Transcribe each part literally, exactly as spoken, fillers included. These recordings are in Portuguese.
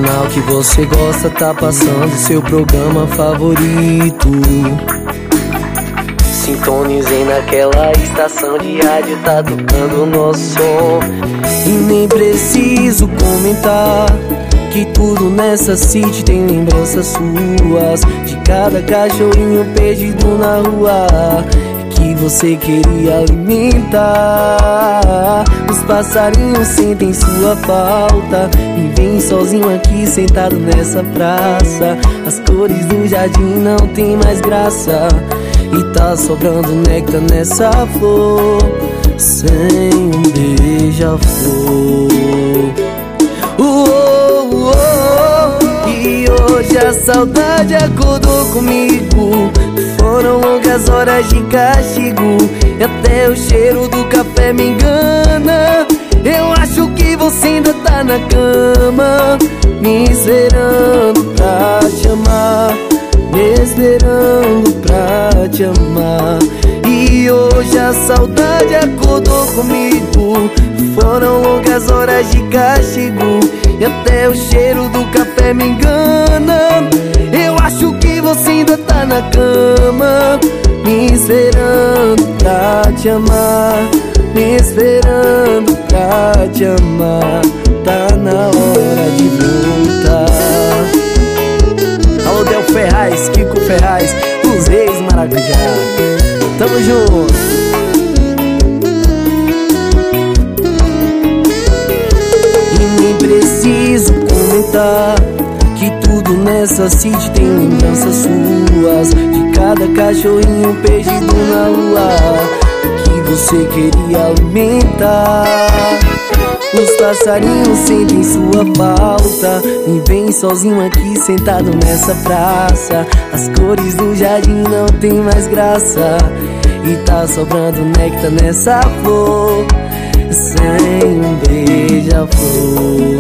canal que você gosta tá passando seu programa favorito. Sintonizei naquela estação de rádio, tá tocando o nosso som. E nem preciso comentar que tudo nessa city tem lembranças suas, de cada cachorrinho perdido na rua que você queria alimentar. Os passarinhos sentem sua falta e vem sozinho aqui sentado nessa praça. As cores do jardim não tem mais graça e tá sobrando néctar nessa flor, sem um beija-flor. Uou, uou, e hoje a saudade acordou comigo. Foram longas horas de castigo e até o cheiro do café me engana. Eu acho que você ainda tá na cama, me esperando pra te amar, me esperando pra te amar. E hoje a saudade acordou comigo. Foram longas horas de castigo e até o cheiro do café me engana. Eu acho que você ainda tá na cama, me esperando pra te amar, me esperando pra te amar. Tá na hora de voltar. Alô, Del Ferraz, Kiko Ferraz, os Reis Maracujá. Tamo junto. E nem preciso comentar que tudo nessa city tem lembranças suas, de cada cachorrinho perdido na rua que você queria alimentar. Os passarinhos sentem sua falta e vem sozinho aqui sentado nessa praça. As cores do jardim não tem mais graça e tá sobrando néctar nessa flor, sem um beija-flor.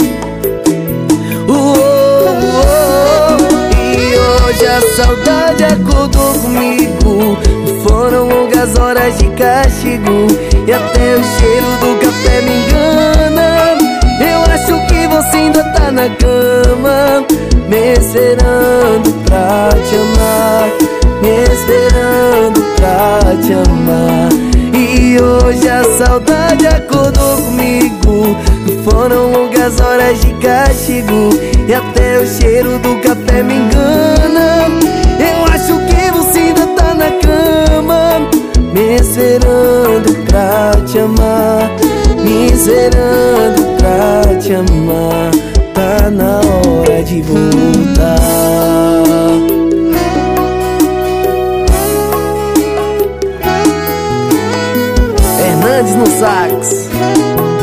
Hoje a saudade acordou comigo. Foram longas horas de castigo e até o cheiro do café me engana. Eu acho que você ainda tá na cama, me esperando pra te amar, me esperando pra te amar. E hoje a saudade acordou comigo. Foram longas horas de castigo e até o cheiro do café me engana. Eu acho que você ainda tá na cama, me esperando pra te amar, me esperando pra te amar. Tá na hora de voltar. Hernandes no sax.